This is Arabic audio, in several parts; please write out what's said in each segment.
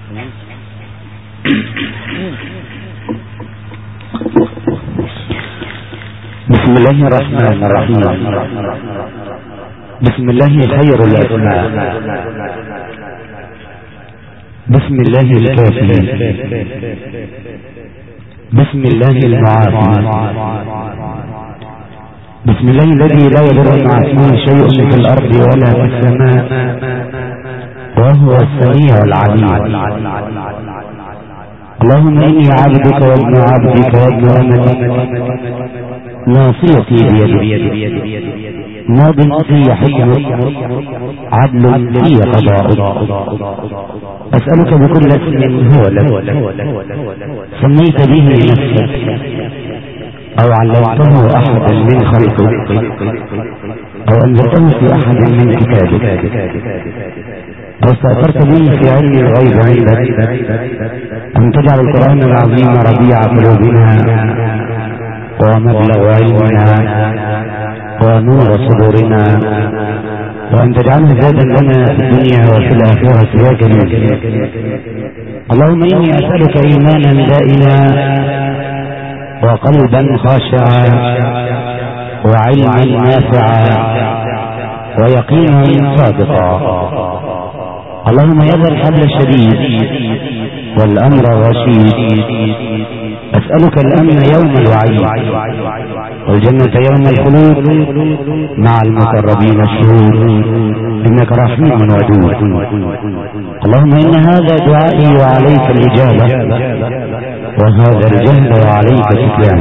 بسم الله الرحمن الرحيم. بسم الله خير الأسماء. بسم الله الكافي. بسم الله المعافي. بسم الله الذي لا يضر مع اسمه شيء في الأرض ولا في السماء وهو السميع العليم. اللهم إني عبدك وابن عبدك وابن أمتك ناصيتي بيدك ماض في حكمك عدل في قضاءك. أسألك بكل اسم هو لك سميت به نفسك أو علمته أحدا من خلقك أو أنزلته في أحد من كتابك أو استأثرت به في علم الغيب عندك أن تجعل القرآن العظيم ربيع قلوبنا ومبلغ علمنا ونور صدورنا وأن تجعله زادا لنا في الدنيا وفي الآخرة يا جميل. اللهم إني أسألك إيمانا دائما وقلبا خاشعا وعلما نافعا ويقينا صادقا. اللهم يا ذا الحبل الشديد والأمر الرشيد أسألك الأمن يوم الوعيد والجنة يوم الخلود مع المقربين الشهود إنك رحيم ودود. اللهم إن هذا دعائي وعليك الإجابة وهذا الجهل وعليك السكيان.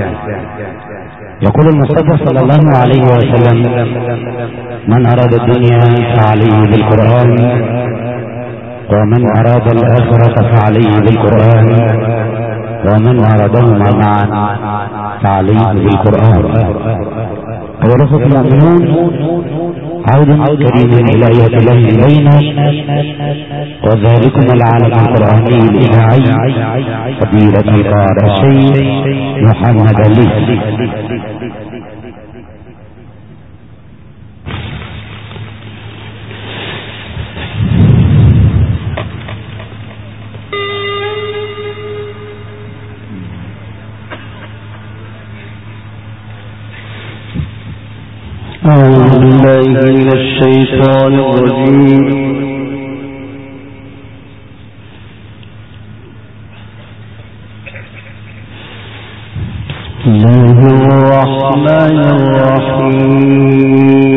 يقول المصطفى صلى الله عليه وسلم من أراد الدنيا فعليه بالقرآن ومن أراد الآخرة فعليه بالقرآن ومن أرادهما معا فعليه بالقرآن. أيها الأخوة المؤمنون عود كريم إلى آيات الله بينا وذلكم العالم القرآني الإذاعي فضيلة القارئ الشيخ محمد علي. أعوذ بالله من الشيطان الرجيم. بسم الله الرحمن الرحيم.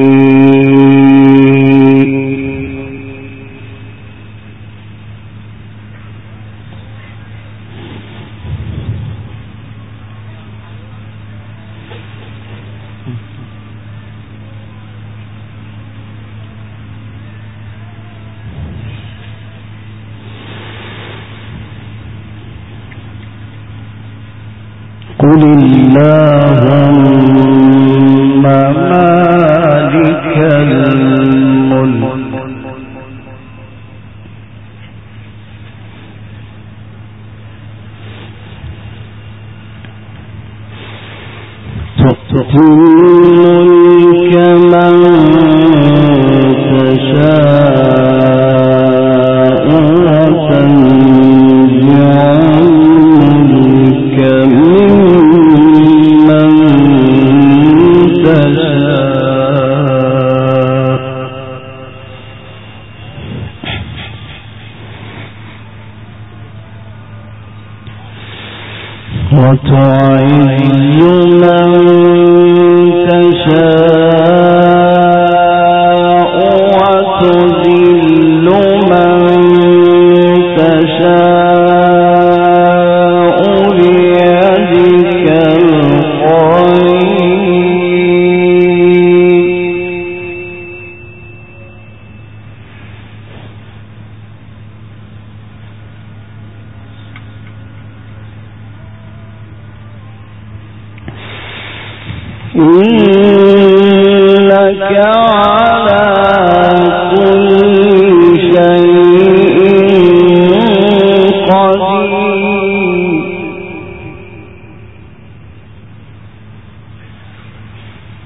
قل اللهم مالك الملك تؤتي الملك من تشاء وتنزع الملك ممن تشاء وتعز من تشاء وتذل من تشاء بيدك الخير إنك على كل شيء قدير.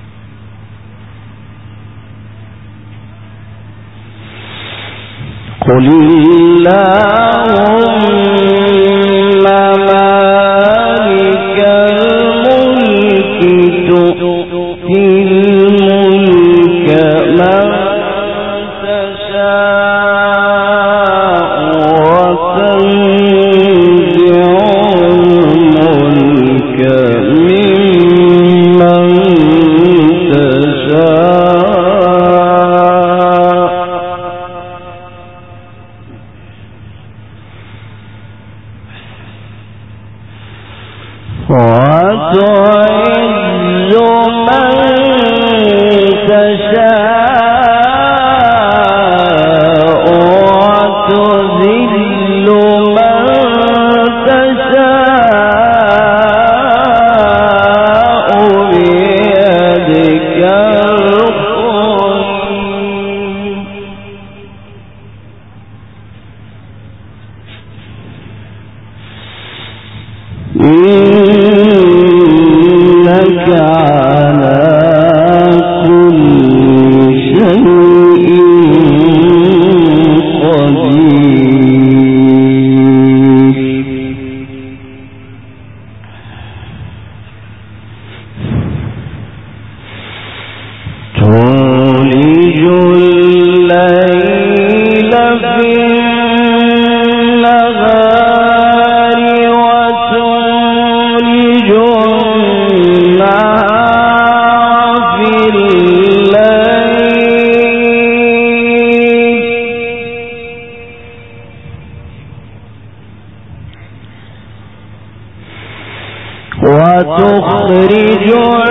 قل وتخرج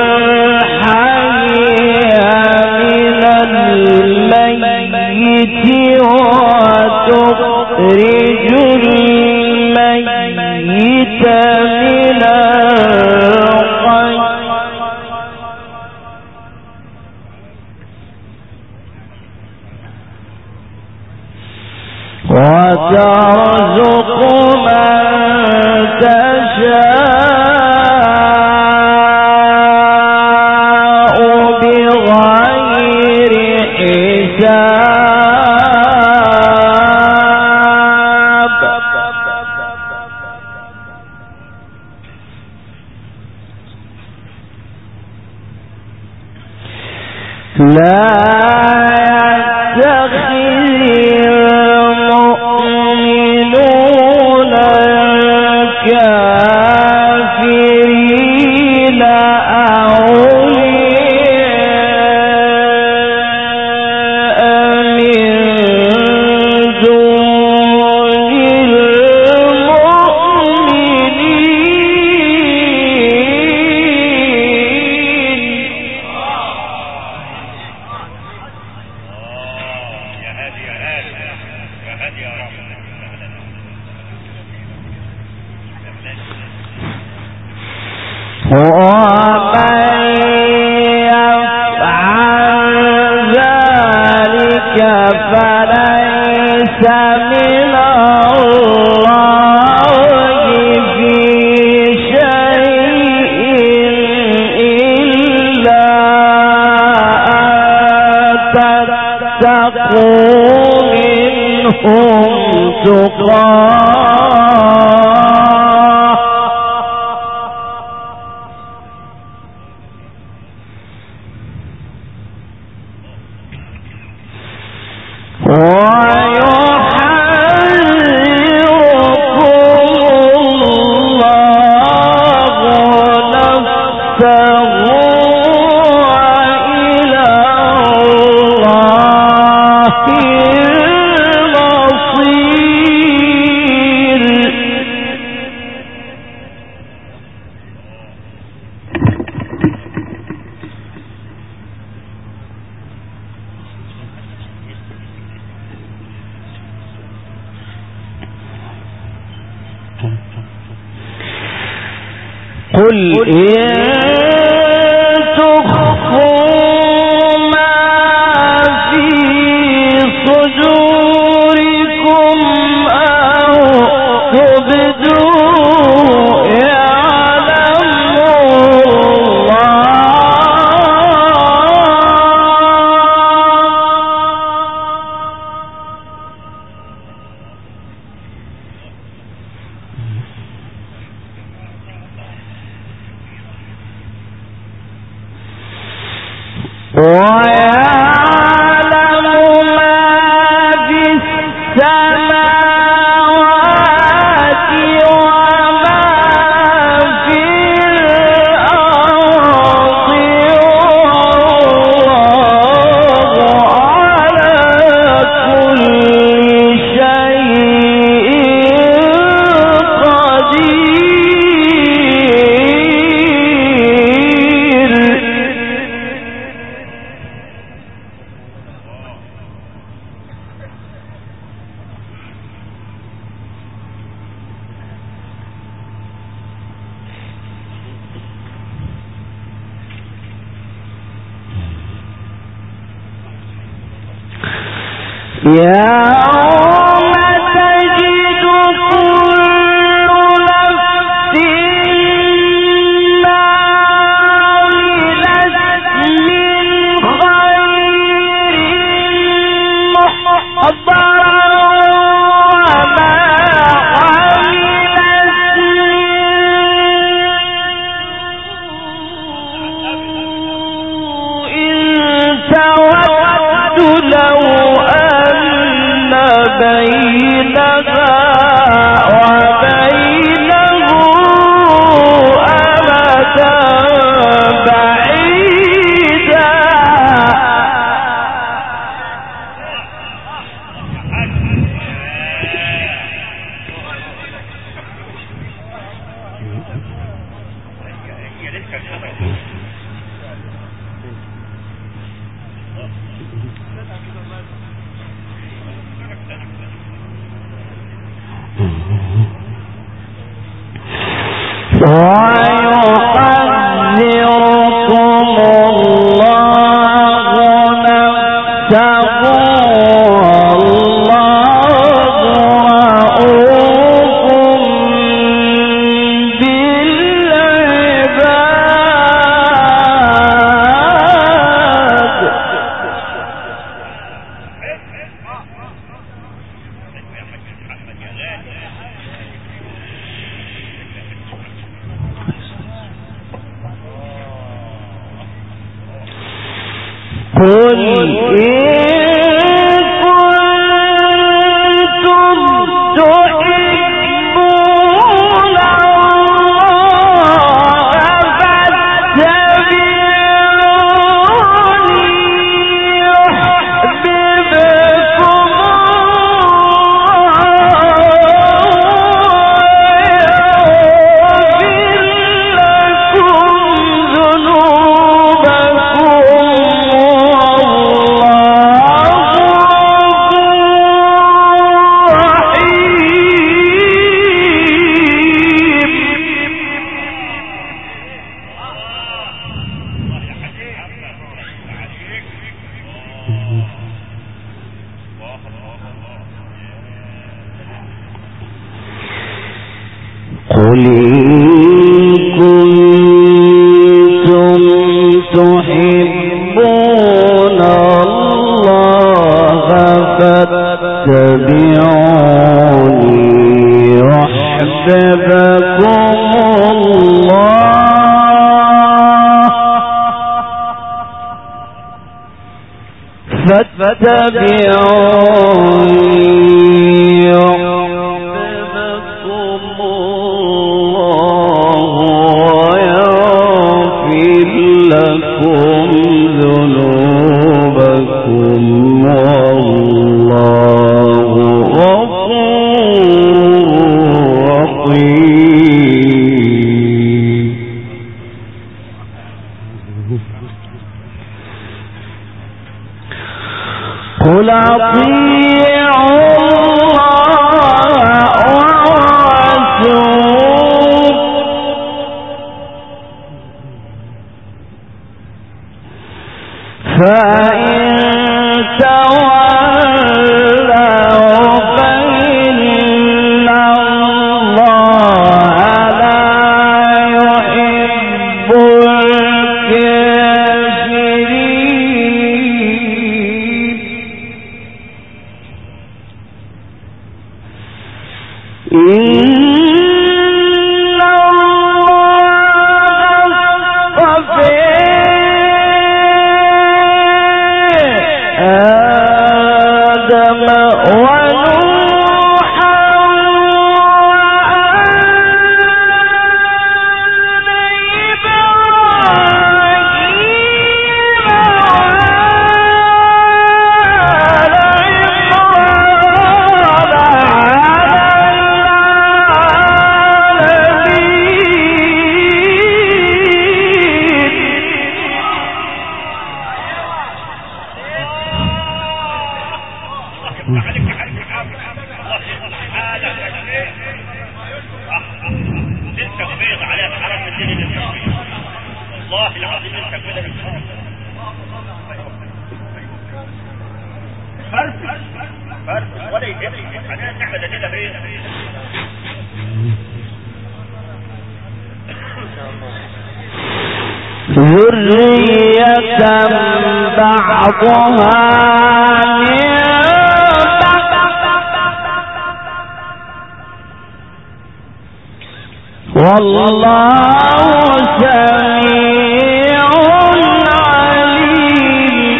الحي من الميت وتخرج الميت من الحي وترزق من تشاء بغير حساب لا يتخذ المؤمنون الكافرين أولياء من دون ومن يفعل ذلك فليس من الله في شيء إلا أن تتقوا منهم تقاه قل إن تخفوا ما في صدوركم أو تبدوه يعلمه الله ذرية بعضها والله سميع عليم.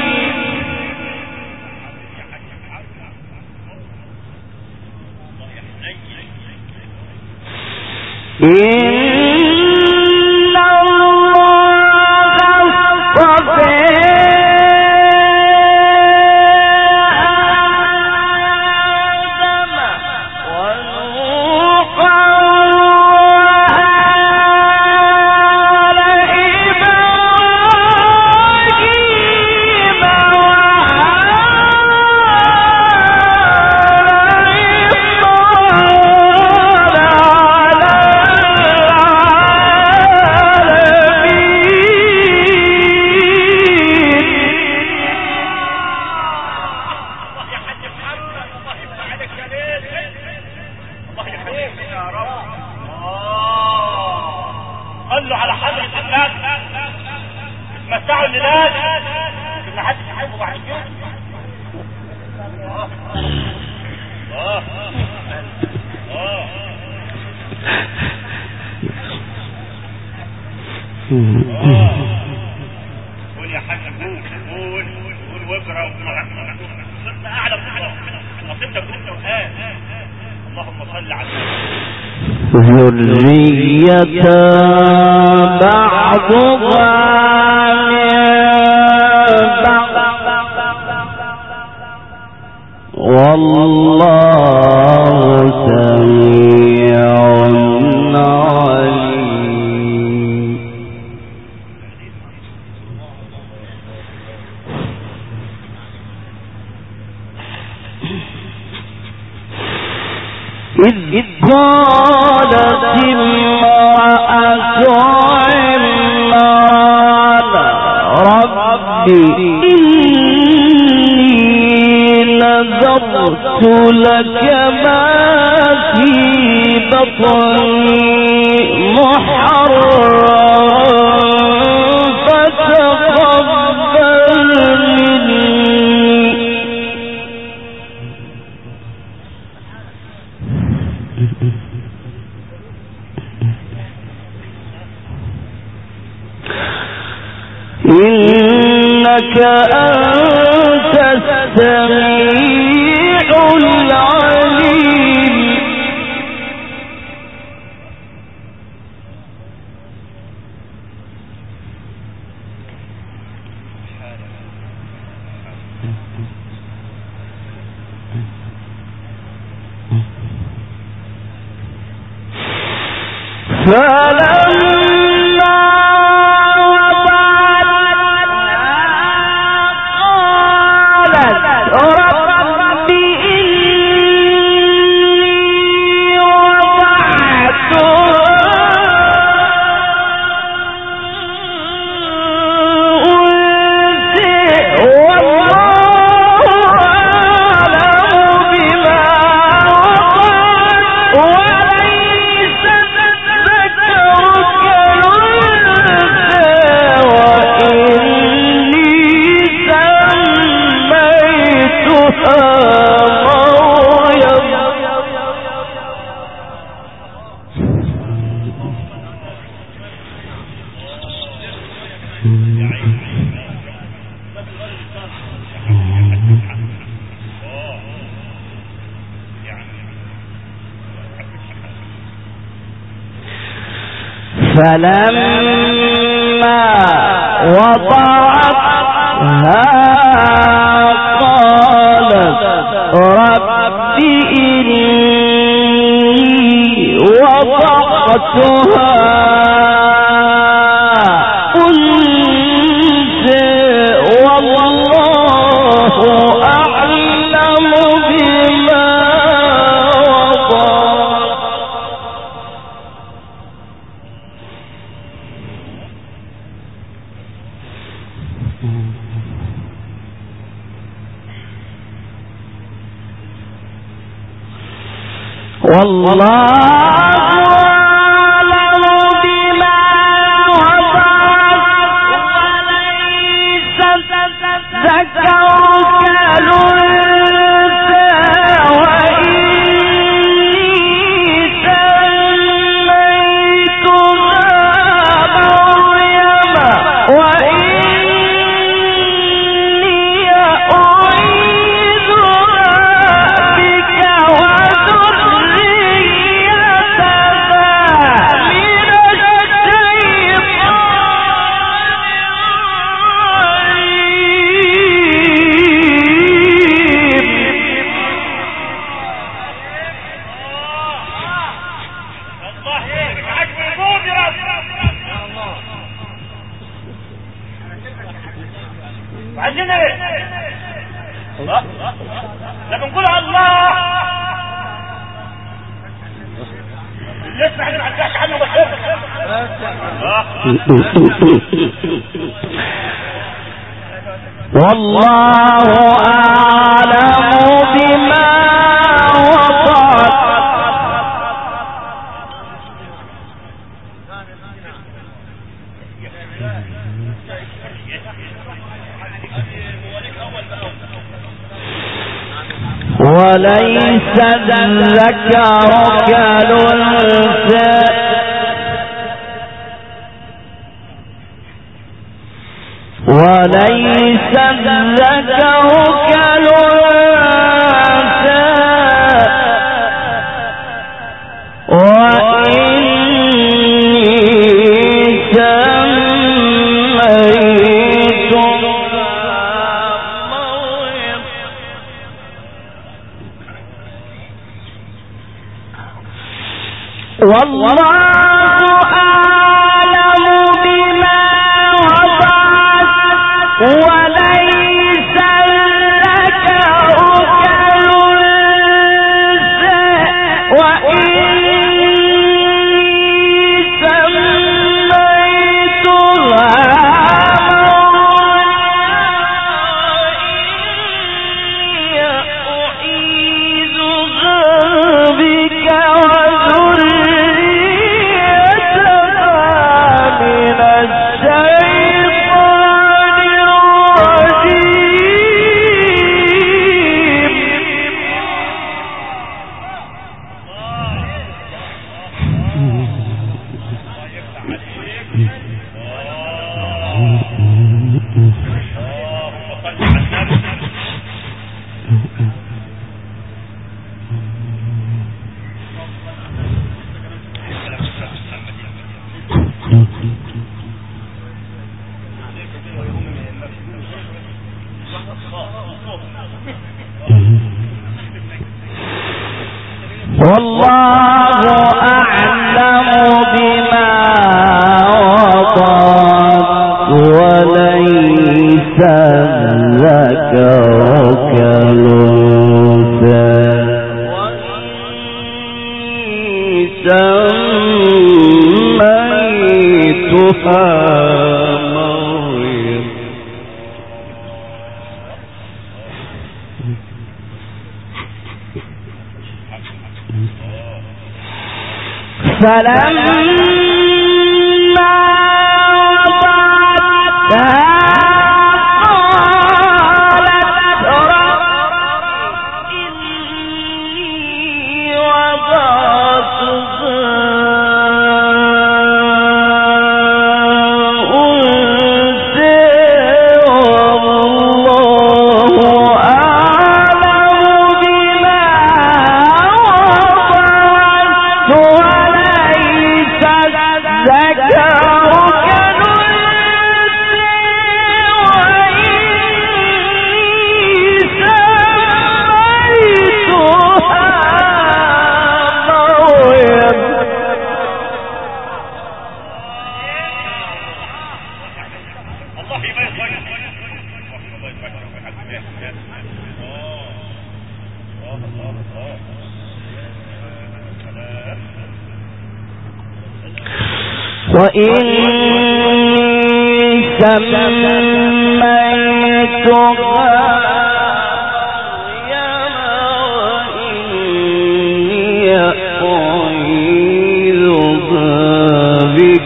قول يا حاج قول واقرا صرت اعلى نصيبك انت وقال اللهم صل على ذرية بعضها والله سميع عليم. إذ قالت امرأة عمران رب إني نذرت لك ما في بطني محررا فتقبل مني. إنك أنت السميع العليم. فلما رب إني فلما وضعتها قالت رب إني وضعتها أنثى والله أعلم بما وضعت. والله أعلم بما وضعت وليس الذكر كالأنثى وليس الذكر كالأنثى وإني سميتها مريم والله أعلم بما وضعت وليس الذكر كالأنثى وإني سميتها والله أعلم بما وضعت وليس الذكر كالأنثى وإني سميتها مريم فلما وضعتها قالت رب إني وضعتها أنثى والله أعلم بما وضعت وليس الذكر كالأنثى وإني سميتها مريم الله يبارك لك. وإني سميتها مريم وإني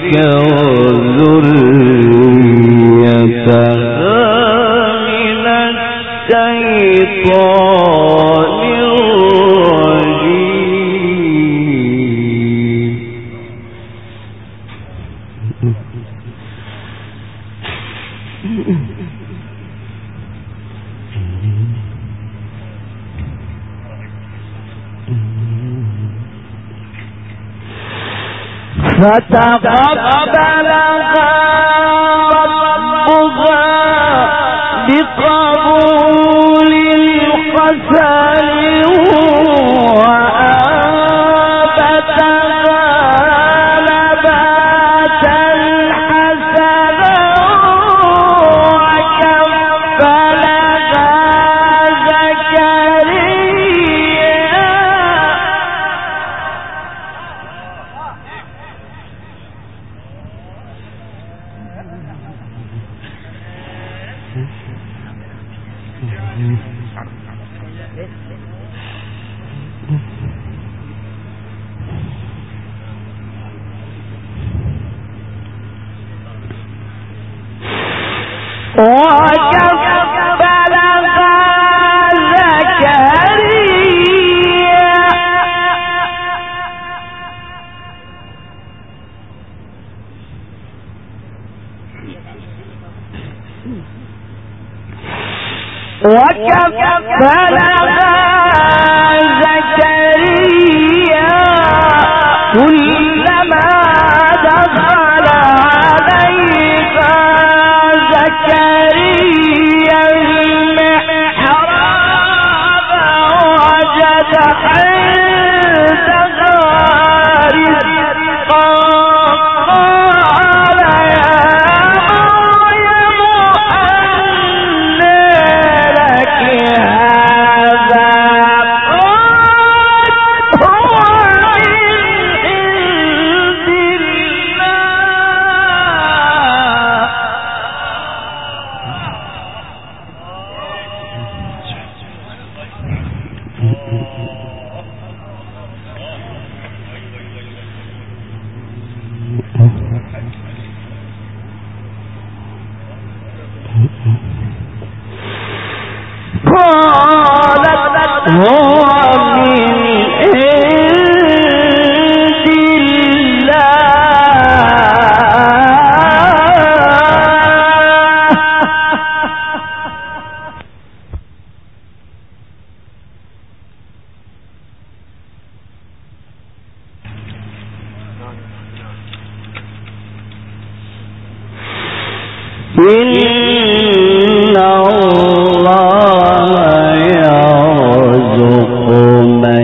فتقبلها ربها بقبول حسن وأنبتها نباتا حسنا وكفلها زكريا كلما دخل عليها زكريا المحراب وجد عندها رزقا قال يا مريم أنى لك هذا قالت هو من عند إن الله يرزق من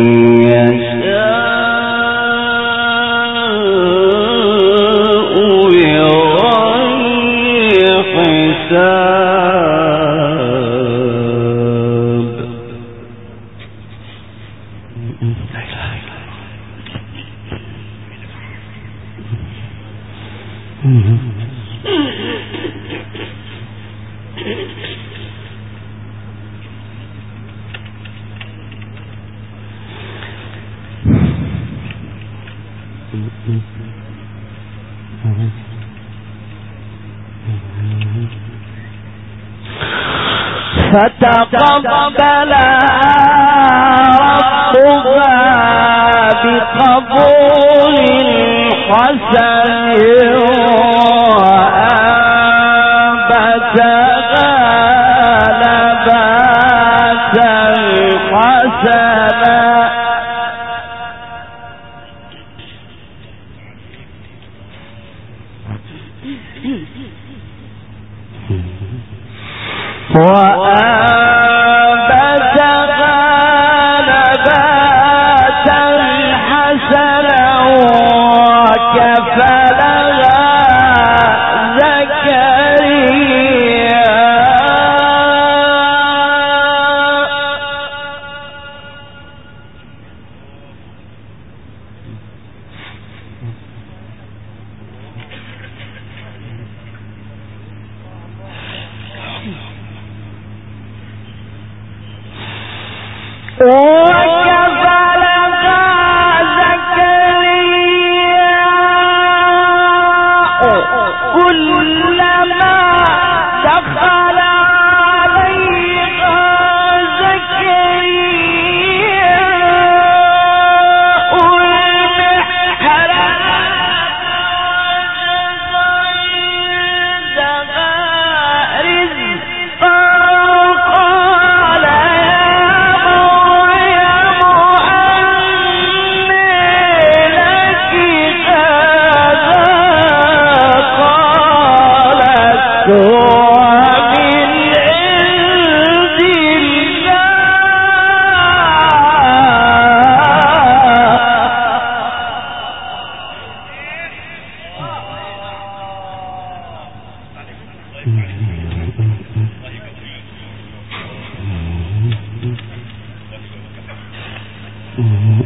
يشاء بغير حساب. فتقبلها ربها بقبول حسن وأنبتها نباتا حسنا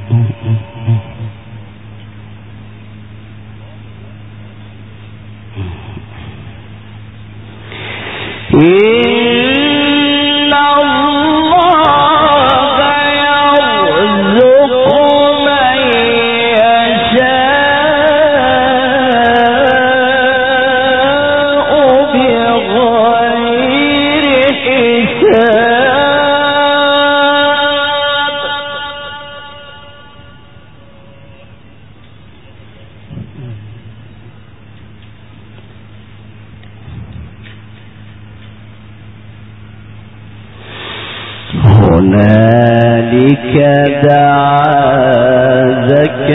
هنالك دعا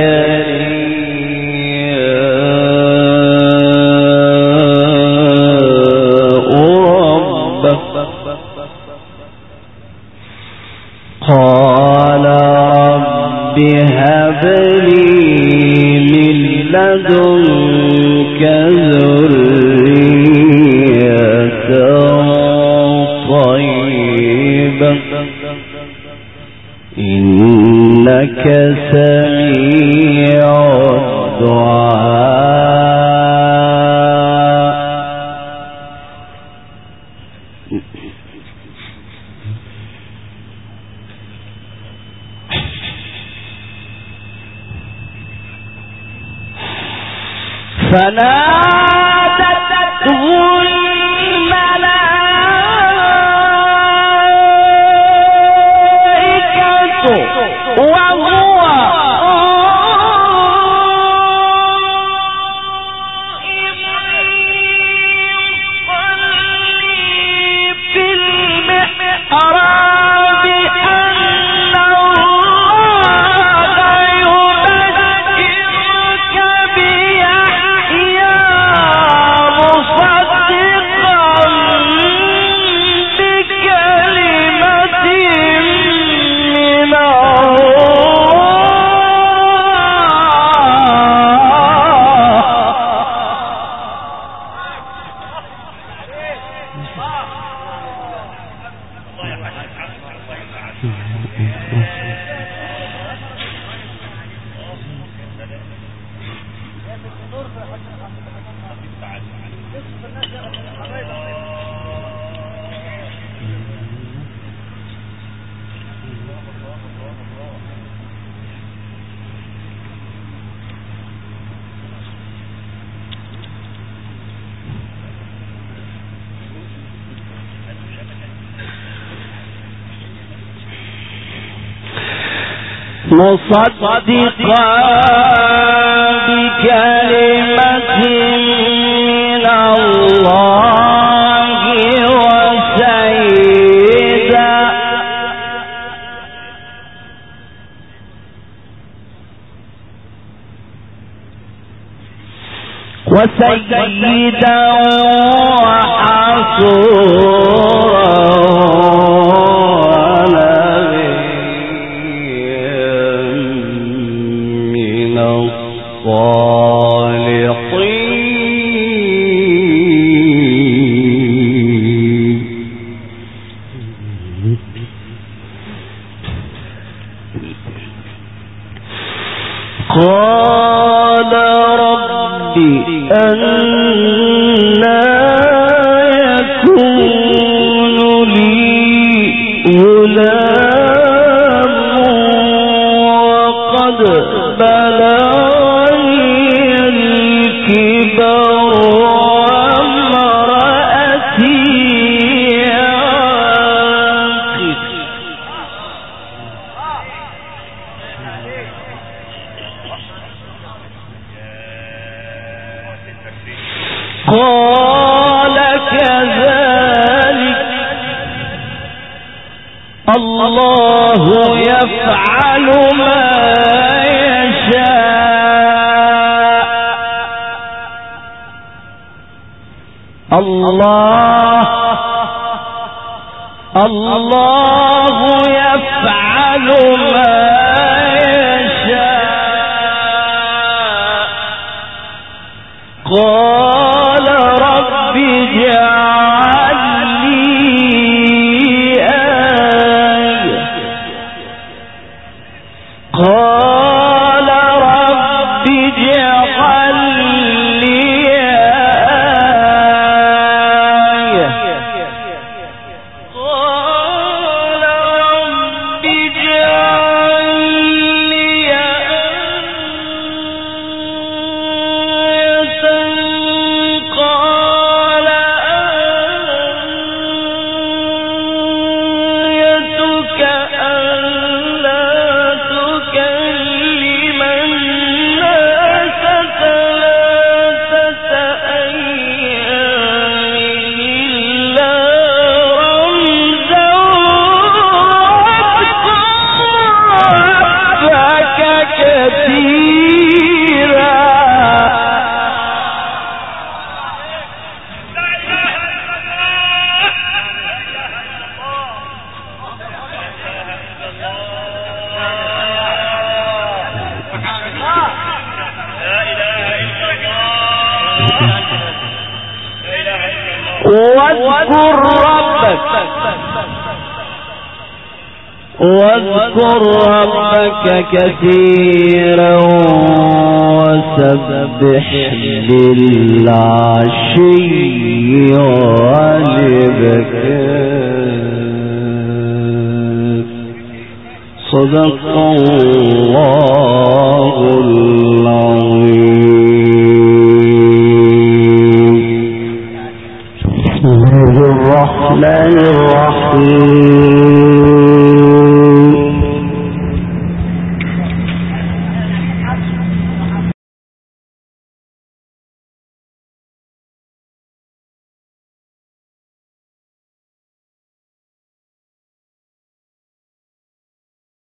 زكريا ربه قال رب هب لي من لدنك ذرية طيبة إنك سميع الدعاء. فنادته الملائكة وهو يصلي في المحراب أن الله يبشرك بيحيى مصدقا بكلمة من مصدقا بكلمة من الله وسيدا وحصورا من الصالحين. قال رب أنى يكون لي غلام وقد بلغني الكبر وامرأتي عاقر. قال كذلك الله يفعل ما يشاء. الله يفعل ما يشاء. قال رب اجعل لي آية. قال واذكر ربك كثيرا وسبح بالعشي والإبكار. صدق الله